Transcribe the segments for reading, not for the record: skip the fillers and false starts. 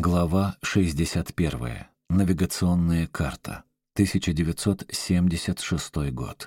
Глава 61. Навигационная карта. 1976 год.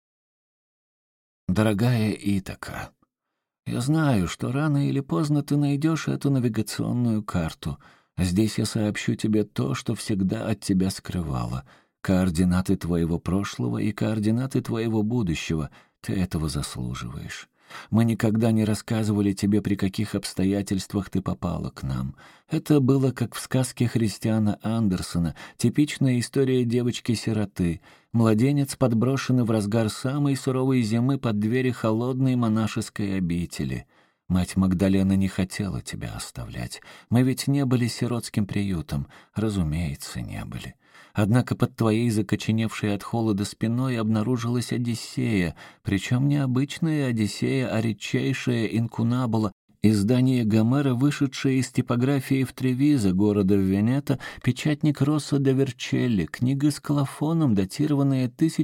Дорогая Итака, я знаю, что рано или поздно ты найдешь эту навигационную карту. Здесь я сообщу тебе то, что всегда от тебя скрывала. Координаты твоего прошлого и координаты твоего будущего. Ты этого заслуживаешь. Мы никогда не рассказывали тебе, при каких обстоятельствах ты попала к нам. Это было как в сказке Христиана Андерсена, типичная история девочки-сироты. Младенец подброшенный в разгар самой суровой зимы под двери холодной монашеской обители. Мать Магдалена не хотела тебя оставлять. Мы ведь не были сиротским приютом. Разумеется, не были. Однако под твоей закоченевшей от холода спиной обнаружилась Одиссея, причем не обычная Одиссея, а редчайшая инкунабула, издание Гомера, вышедшее из типографии в Тревизо, города Венето, печатник Россо де Верчелли, книга с колофоном, датированная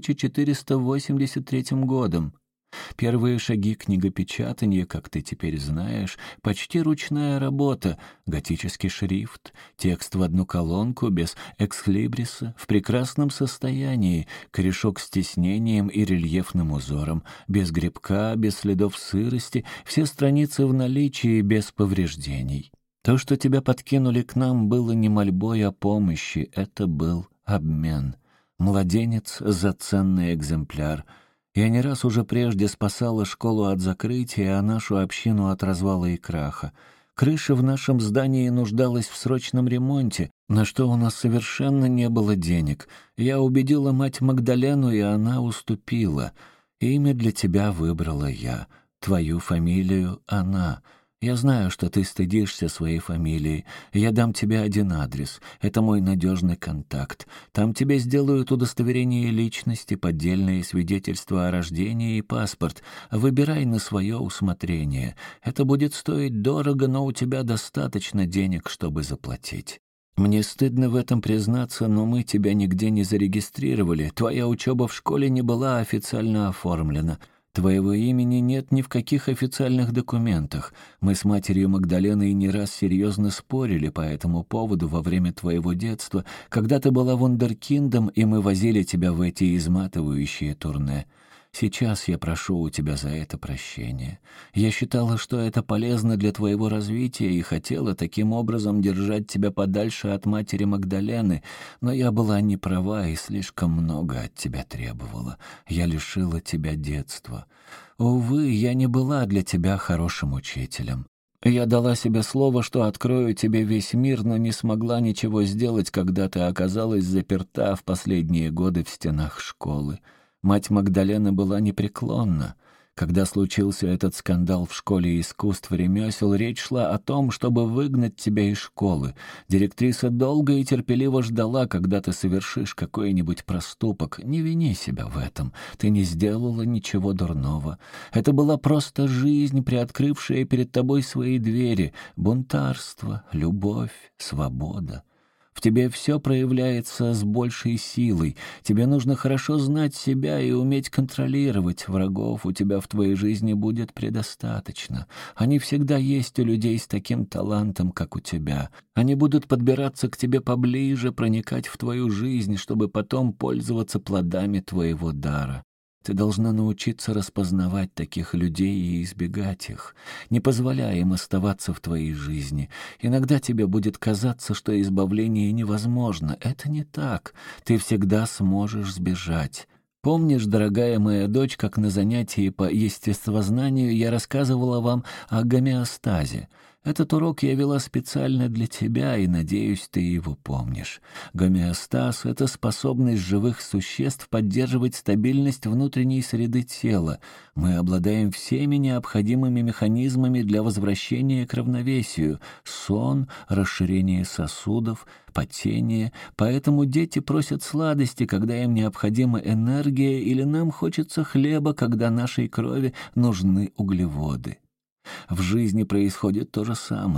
1483 годом. Первые шаги книгопечатания, как ты теперь знаешь, почти ручная работа, готический шрифт, текст в одну колонку, без экслибриса, в прекрасном состоянии, корешок с тиснением и рельефным узором, без гребка, без следов сырости, все страницы в наличии, без повреждений. То, что тебя подкинули к нам, было не мольбой о помощи, это был обмен. Младенец за ценный экземпляр — я не раз уже прежде спасала школу от закрытия, а нашу общину от развала и краха. Крыша в нашем здании нуждалась в срочном ремонте, на что у нас совершенно не было денег. Я убедила мать Магдалену, и она уступила. Имя для тебя выбрала я, твою фамилию — она. Я знаю, что ты стыдишься своей фамилии. Я дам тебе один адрес. Это мой надежный контакт. Там тебе сделают удостоверение личности, поддельные свидетельства о рождении и паспорт. Выбирай на свое усмотрение. Это будет стоить дорого, но у тебя достаточно денег, чтобы заплатить. Мне стыдно в этом признаться, но мы тебя нигде не зарегистрировали. Твоя учеба в школе не была официально оформлена. Твоего имени нет ни в каких официальных документах. Мы с матерью Магдаленой не раз серьезно спорили по этому поводу во время твоего детства, когда ты была вундеркиндом, и мы возили тебя в эти изматывающие турне. Сейчас я прошу у тебя за это прощения. Я считала, что это полезно для твоего развития и хотела таким образом держать тебя подальше от матери Магдалены, но я была не права и слишком много от тебя требовала. Я лишила тебя детства. Увы, я не была для тебя хорошим учителем. Я дала себе слово, что открою тебе весь мир, но не смогла ничего сделать, когда ты оказалась заперта в последние годы в стенах школы. Мать Магдалены была непреклонна. Когда случился этот скандал в школе искусств и ремесел, речь шла о том, чтобы выгнать тебя из школы. Директриса долго и терпеливо ждала, когда ты совершишь какой-нибудь проступок. Не вини себя в этом. Ты не сделала ничего дурного. Это была просто жизнь, приоткрывшая перед тобой свои двери. Бунтарство, любовь, свобода. В тебе все проявляется с большей силой. Тебе нужно хорошо знать себя и уметь контролировать. Врагов у тебя в твоей жизни будет предостаточно. Они всегда есть у людей с таким талантом, как у тебя. Они будут подбираться к тебе поближе, проникать в твою жизнь, чтобы потом пользоваться плодами твоего дара. Ты должна научиться распознавать таких людей и избегать их. Не позволяй им оставаться в твоей жизни. Иногда тебе будет казаться, что избавление невозможно. Это не так. Ты всегда сможешь сбежать. Помнишь, дорогая моя дочь, как на занятии по естествознанию я рассказывала вам о гомеостазе? Этот урок я вела специально для тебя, и, надеюсь, ты его помнишь. Гомеостаз — это способность живых существ поддерживать стабильность внутренней среды тела. Мы обладаем всеми необходимыми механизмами для возвращения к равновесию: сон, расширение сосудов, потение. Поэтому дети просят сладости, когда им необходима энергия, или нам хочется хлеба, когда нашей крови нужны углеводы. В жизни происходит то же самое.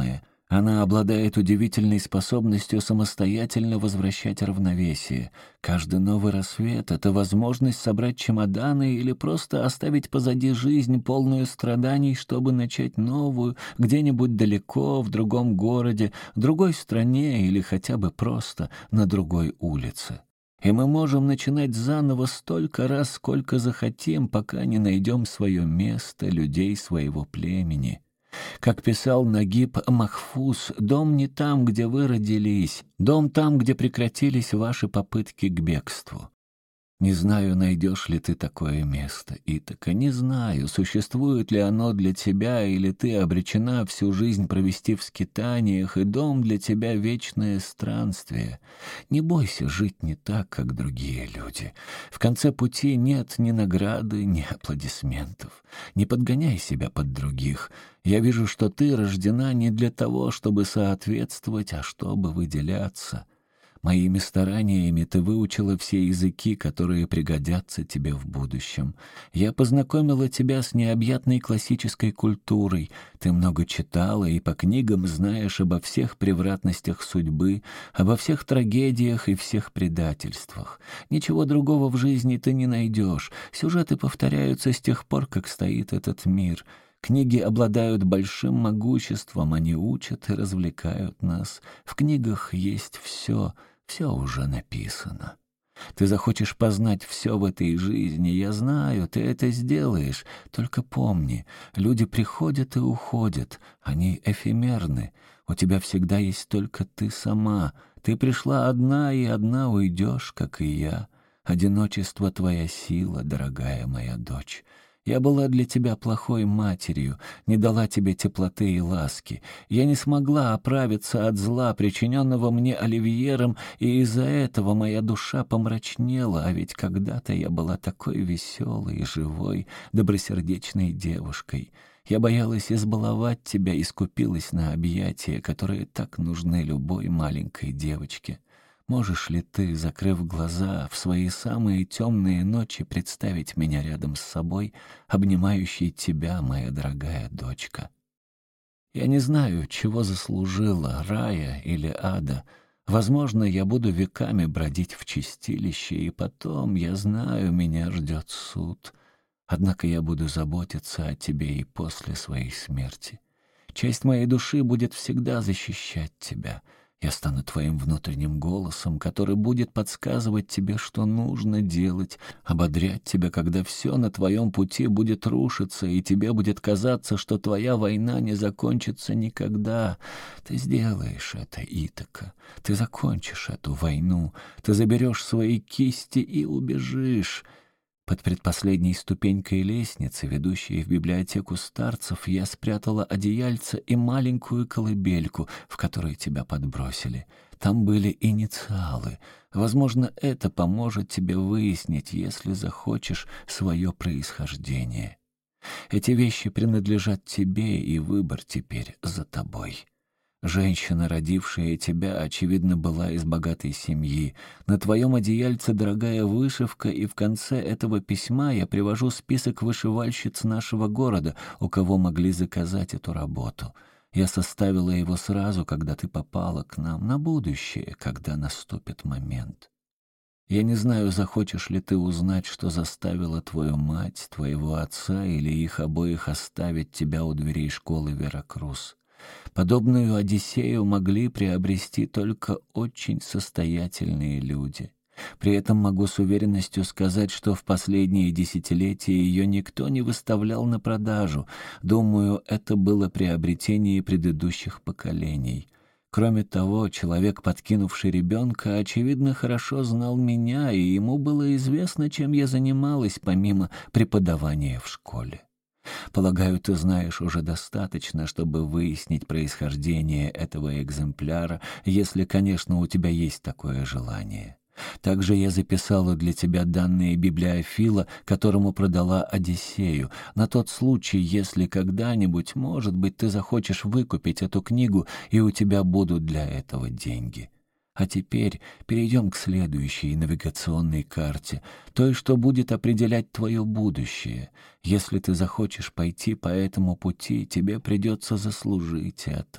Она обладает удивительной способностью самостоятельно возвращать равновесие. Каждый новый рассвет — это возможность собрать чемоданы или просто оставить позади жизнь, полную страданий, чтобы начать новую, где-нибудь далеко, в другом городе, другой стране или хотя бы просто на другой улице. И мы можем начинать заново столько раз, сколько захотим, пока не найдем свое место, людей своего племени. Как писал Нагиб Махфуз, «Дом не там, где вы родились, дом там, где прекратились ваши попытки к бегству». Не знаю, найдешь ли ты такое место, Итака, не знаю, существует ли оно для тебя, или ты обречена всю жизнь провести в скитаниях, и дом для тебя — вечное странствие. Не бойся жить не так, как другие люди. В конце пути нет ни награды, ни аплодисментов. Не подгоняй себя под других. Я вижу, что ты рождена не для того, чтобы соответствовать, а чтобы выделяться. Моими стараниями ты выучила все языки, которые пригодятся тебе в будущем. Я познакомила тебя с необъятной классической культурой. Ты много читала и по книгам знаешь обо всех превратностях судьбы, обо всех трагедиях и всех предательствах. Ничего другого в жизни ты не найдешь. Сюжеты повторяются с тех пор, как стоит этот мир. Книги обладают большим могуществом, они учат и развлекают нас. В книгах есть все. Все уже написано. Ты захочешь познать все в этой жизни, я знаю, ты это сделаешь. Только помни, люди приходят и уходят, они эфемерны. У тебя всегда есть только ты сама. Ты пришла одна, и одна уйдешь, как и я. Одиночество — твоя сила, дорогая моя дочь. Я была для тебя плохой матерью, не дала тебе теплоты и ласки. Я не смогла оправиться от зла, причиненного мне Оливьером, и из-за этого моя душа помрачнела, а ведь когда-то я была такой веселой, живой, добросердечной девушкой. Я боялась избаловать тебя и скупилась на объятия, которые так нужны любой маленькой девочке. Можешь ли ты, закрыв глаза, в свои самые темные ночи представить меня рядом с собой, обнимающей тебя, моя дорогая дочка? Я не знаю, чего заслужила, рая или ада. Возможно, я буду веками бродить в чистилище, и потом, я знаю, меня ждет суд. Однако я буду заботиться о тебе и после своей смерти. Часть моей души будет всегда защищать тебя. Я стану твоим внутренним голосом, который будет подсказывать тебе, что нужно делать, ободрять тебя, когда все на твоем пути будет рушиться, и тебе будет казаться, что твоя война не закончится никогда. Ты сделаешь это, Итака. Ты закончишь эту войну. Ты заберешь свои кисти и убежишь. Под предпоследней ступенькой лестницы, ведущей в библиотеку старцев, я спрятала одеяльце и маленькую колыбельку, в которой тебя подбросили. Там были инициалы. Возможно, это поможет тебе выяснить, если захочешь, свое происхождение. Эти вещи принадлежат тебе, и выбор теперь за тобой. Женщина, родившая тебя, очевидно, была из богатой семьи. На твоем одеяльце дорогая вышивка, и в конце этого письма я привожу список вышивальщиц нашего города, у кого могли заказать эту работу. Я составила его сразу, когда ты попала к нам, на будущее, когда наступит момент. Я не знаю, захочешь ли ты узнать, что заставило твою мать, твоего отца или их обоих оставить тебя у дверей школы Веракрус. Подобную Одиссею могли приобрести только очень состоятельные люди. При этом могу с уверенностью сказать, что в последние десятилетия ее никто не выставлял на продажу. Думаю, это было приобретение предыдущих поколений. Кроме того, человек, подкинувший ребенка, очевидно, хорошо знал меня, и ему было известно, чем я занималась, помимо преподавания в школе. Полагаю, ты знаешь уже достаточно, чтобы выяснить происхождение этого экземпляра, если, конечно, у тебя есть такое желание. Также я записала для тебя данные библиофила, которому продала Одиссею, на тот случай, если когда-нибудь, может быть, ты захочешь выкупить эту книгу, и у тебя будут для этого деньги. А теперь перейдем к следующей навигационной карте, той, что будет определять твое будущее. Если ты захочешь пойти по этому пути, тебе придется заслужить это.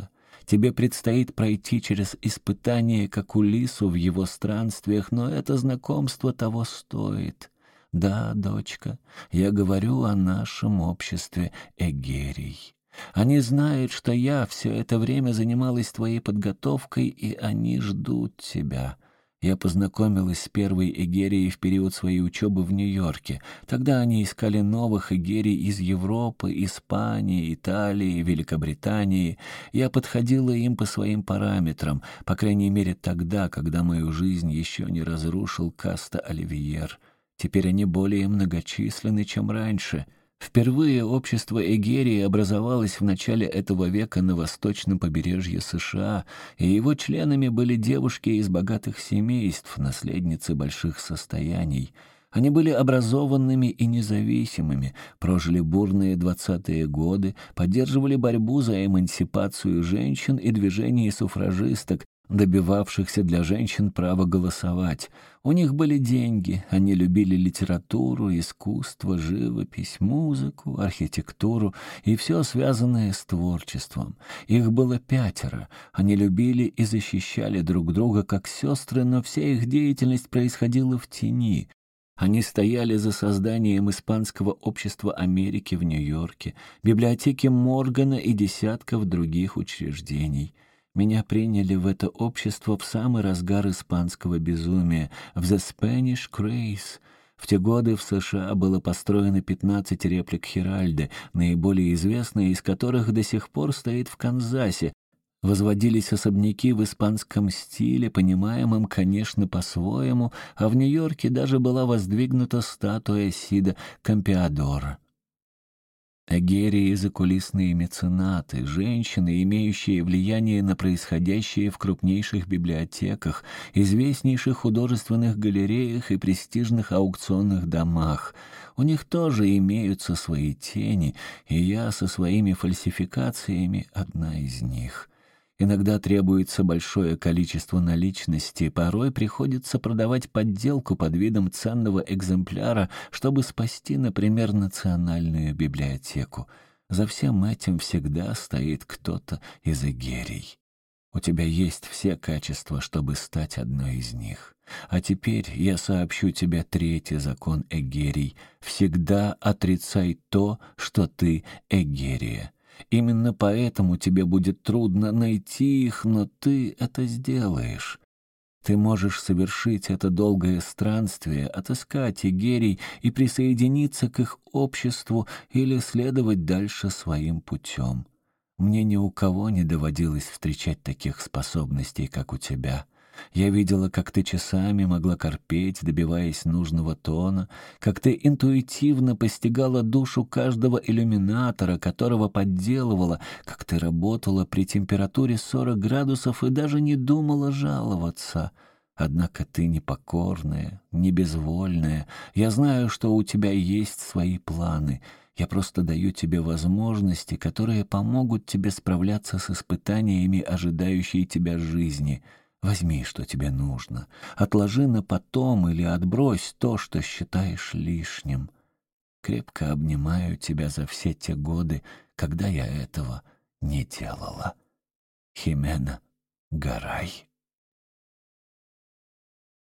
Тебе предстоит пройти через испытание, как Улиссу в его странствиях, но это знакомство того стоит. Да, дочка, я говорю о нашем обществе эгерий. Они знают, что я все это время занималась твоей подготовкой, и они ждут тебя. Я познакомилась с первой эгерией в период своей учебы в Нью-Йорке. Тогда они искали новых эгерий из Европы, Испании, Италии, Великобритании. Я подходила им по своим параметрам, по крайней мере тогда, когда мою жизнь еще не разрушил Каста Оливьер. Теперь они более многочисленны, чем раньше. Впервые общество эгерии образовалось в начале этого века на восточном побережье США, и его членами были девушки из богатых семейств, наследницы больших состояний. Они были образованными и независимыми, прожили бурные 20-е годы, поддерживали борьбу за эмансипацию женщин и движение суфражисток, добивавшихся для женщин права голосовать. У них были деньги, они любили литературу, искусство, живопись, музыку, архитектуру и все связанное с творчеством. Их было 5, они любили и защищали друг друга как сестры, но вся их деятельность происходила в тени. Они стояли за созданием Испанского общества Америки в Нью-Йорке, библиотеки Моргана и десятков других учреждений. Меня приняли в это общество в самый разгар испанского безумия, в The Spanish Craze. В те годы в США было построено 15 реплик Хиральды, наиболее известная из которых до сих пор стоит в Канзасе. Возводились особняки в испанском стиле, понимаемом, конечно, по-своему, а в Нью-Йорке даже была воздвигнута статуя Сида Кампеадора. Эгерии — закулисные меценаты, женщины, имеющие влияние на происходящее в крупнейших библиотеках, известнейших художественных галереях и престижных аукционных домах. У них тоже имеются свои тени, и я со своими фальсификациями одна из них. Иногда требуется большое количество наличности, порой приходится продавать подделку под видом ценного экземпляра, чтобы спасти, например, национальную библиотеку. За всем этим всегда стоит кто-то из эгерий. У тебя есть все качества, чтобы стать одной из них. А теперь я сообщу тебе 3-й закон эгерий. Всегда отрицай то, что ты эгерия. Именно поэтому тебе будет трудно найти их, но ты это сделаешь. Ты можешь совершить это долгое странствие, отыскать эгерий и присоединиться к их обществу или следовать дальше своим путем. Мне ни у кого не доводилось встречать таких способностей, как у тебя. Я видела, как ты часами могла корпеть, добиваясь нужного тона, как ты интуитивно постигала душу каждого иллюминатора, которого подделывала, как ты работала при температуре 40 градусов и даже не думала жаловаться. Однако ты непокорная, не безвольная. Я знаю, что у тебя есть свои планы. Я просто даю тебе возможности, которые помогут тебе справляться с испытаниями, ожидающей тебя жизни. Возьми, что тебе нужно, отложи на потом или отбрось то, что считаешь лишним. Крепко обнимаю тебя за все те годы, когда я этого не делала. Химена Гарай.